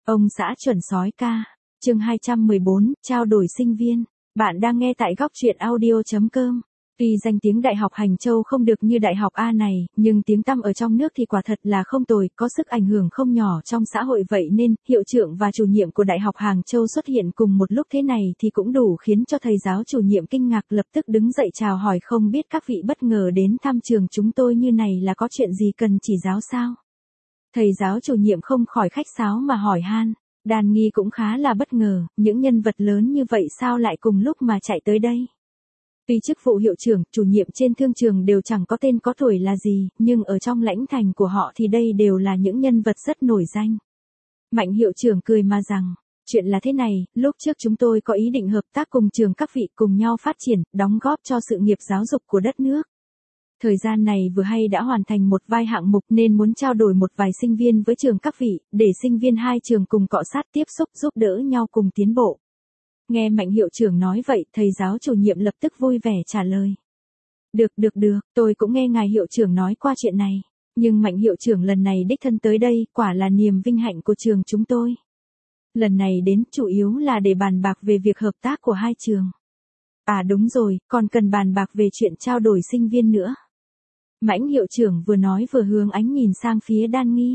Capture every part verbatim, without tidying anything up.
Ông xã chuẩn sói ca. Chương hai trăm mười bốn, trao đổi sinh viên. Bạn đang nghe tại góc truyện audio chấm com. Tuy danh tiếng Đại học Hành Châu không được như Đại học A này, nhưng tiếng tăm ở trong nước thì quả thật là không tồi, có sức ảnh hưởng không nhỏ trong xã hội, vậy nên, hiệu trưởng và chủ nhiệm của Đại học Hàng Châu xuất hiện cùng một lúc thế này thì cũng đủ khiến cho thầy giáo chủ nhiệm kinh ngạc, lập tức đứng dậy chào hỏi, không biết các vị bất ngờ đến thăm trường chúng tôi như này là có chuyện gì cần chỉ giáo sao? Thầy giáo chủ nhiệm không khỏi khách sáo mà hỏi han. Đàn Nghi cũng khá là bất ngờ, những nhân vật lớn như vậy sao lại cùng lúc mà chạy tới đây. Tuy chức vụ hiệu trưởng, chủ nhiệm trên thương trường đều chẳng có tên có tuổi là gì, nhưng ở trong lãnh thành của họ thì đây đều là những nhân vật rất nổi danh. Mạnh hiệu trưởng cười mà rằng, chuyện là thế này, lúc trước chúng tôi có ý định hợp tác cùng trường các vị cùng nhau phát triển, đóng góp cho sự nghiệp giáo dục của đất nước. Thời gian này vừa hay đã hoàn thành một vài hạng mục nên muốn trao đổi một vài sinh viên với trường các vị, để sinh viên hai trường cùng cọ sát tiếp xúc giúp đỡ nhau cùng tiến bộ. Nghe Mạnh hiệu trưởng nói vậy, thầy giáo chủ nhiệm lập tức vui vẻ trả lời. Được được được, tôi cũng nghe ngài hiệu trưởng nói qua chuyện này. Nhưng Mạnh hiệu trưởng lần này đích thân tới đây, quả là niềm vinh hạnh của trường chúng tôi. Lần này đến chủ yếu là để bàn bạc về việc hợp tác của hai trường. À đúng rồi, còn cần bàn bạc về chuyện trao đổi sinh viên nữa. Mãnh hiệu trưởng vừa nói vừa hướng ánh nhìn sang phía Đan Nghi.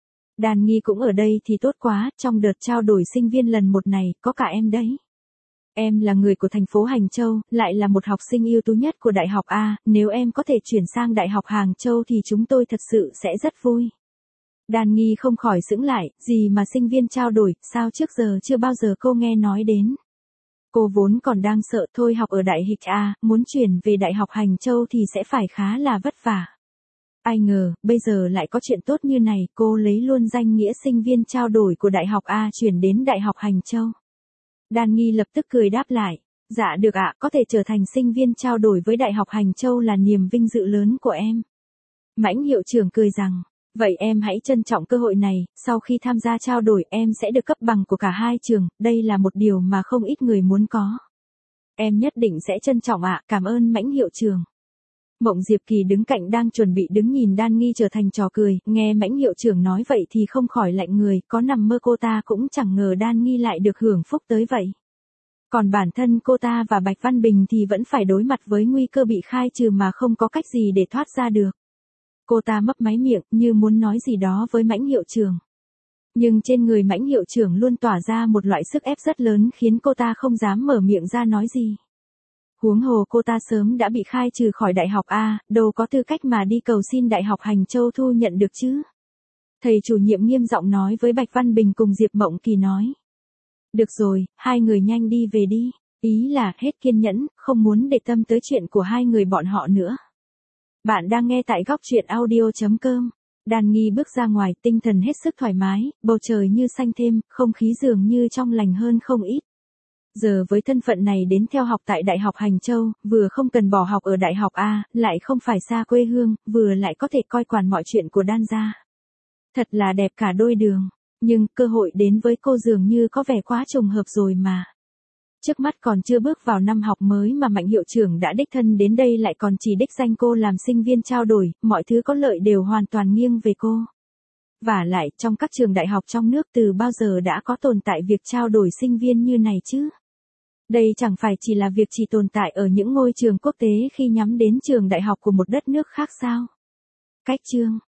Đan Nghi cũng ở đây thì tốt quá, trong đợt trao đổi sinh viên lần một này, có cả em đấy. Em là người của thành phố Hành Châu, lại là một học sinh ưu tú nhất của Đại học A, nếu em có thể chuyển sang Đại học Hàng Châu thì chúng tôi thật sự sẽ rất vui. Đan Nghi không khỏi sững lại, gì mà sinh viên trao đổi, sao trước giờ chưa bao giờ cô nghe nói đến. Cô vốn còn đang sợ thôi học ở Đại Hịch A, muốn chuyển về Đại học Hành Châu thì sẽ phải khá là vất vả. Ai ngờ, bây giờ lại có chuyện tốt như này, cô lấy luôn danh nghĩa sinh viên trao đổi của Đại học A chuyển đến Đại học Hành Châu. Đan Nghi lập tức cười đáp lại, dạ được ạ, có thể trở thành sinh viên trao đổi với Đại học Hành Châu là niềm vinh dự lớn của em. Mãnh hiệu trưởng cười rằng, vậy em hãy trân trọng cơ hội này, sau khi tham gia trao đổi em sẽ được cấp bằng của cả hai trường, đây là một điều mà không ít người muốn có. Em nhất định sẽ trân trọng ạ, cảm ơn Mãnh hiệu trưởng. Mộng Diệp Kỳ đứng cạnh đang chuẩn bị đứng nhìn Đan Nghi trở thành trò cười, nghe Mãnh hiệu trưởng nói vậy thì không khỏi lạnh người, có nằm mơ cô ta cũng chẳng ngờ Đan Nghi lại được hưởng phúc tới vậy. Còn bản thân cô ta và Bạch Văn Bình thì vẫn phải đối mặt với nguy cơ bị khai trừ mà không có cách gì để thoát ra được. Cô ta mấp máy miệng như muốn nói gì đó với Mãnh hiệu trưởng. Nhưng trên người Mãnh hiệu trưởng luôn tỏa ra một loại sức ép rất lớn khiến cô ta không dám mở miệng ra nói gì. Huống hồ cô ta sớm đã bị khai trừ khỏi Đại học A, đâu có tư cách mà đi cầu xin Đại học Hành Châu thu nhận được chứ. Thầy chủ nhiệm nghiêm giọng nói với Bạch Văn Bình cùng Diệp Mộng Kỳ nói. Được rồi, hai người nhanh đi về đi, ý là hết kiên nhẫn, không muốn để tâm tới chuyện của hai người bọn họ nữa. Bạn đang nghe tại góc truyện audio chấm com. Đan Nghi bước ra ngoài, tinh thần hết sức thoải mái, bầu trời như xanh thêm, không khí dường như trong lành hơn không ít. Giờ với thân phận này đến theo học tại Đại học Hành Châu, vừa không cần bỏ học ở Đại học A, lại không phải xa quê hương, vừa lại có thể coi quản mọi chuyện của Đan gia. Thật là đẹp cả đôi đường, nhưng cơ hội đến với cô dường như có vẻ quá trùng hợp rồi mà. Trước mắt còn chưa bước vào năm học mới mà Mạnh hiệu trưởng đã đích thân đến đây lại còn chỉ đích danh cô làm sinh viên trao đổi, mọi thứ có lợi đều hoàn toàn nghiêng về cô. Vả lại, trong các trường đại học trong nước từ bao giờ đã có tồn tại việc trao đổi sinh viên như này chứ? Đây chẳng phải chỉ là việc chỉ tồn tại ở những ngôi trường quốc tế khi nhắm đến trường đại học của một đất nước khác sao? Cách chương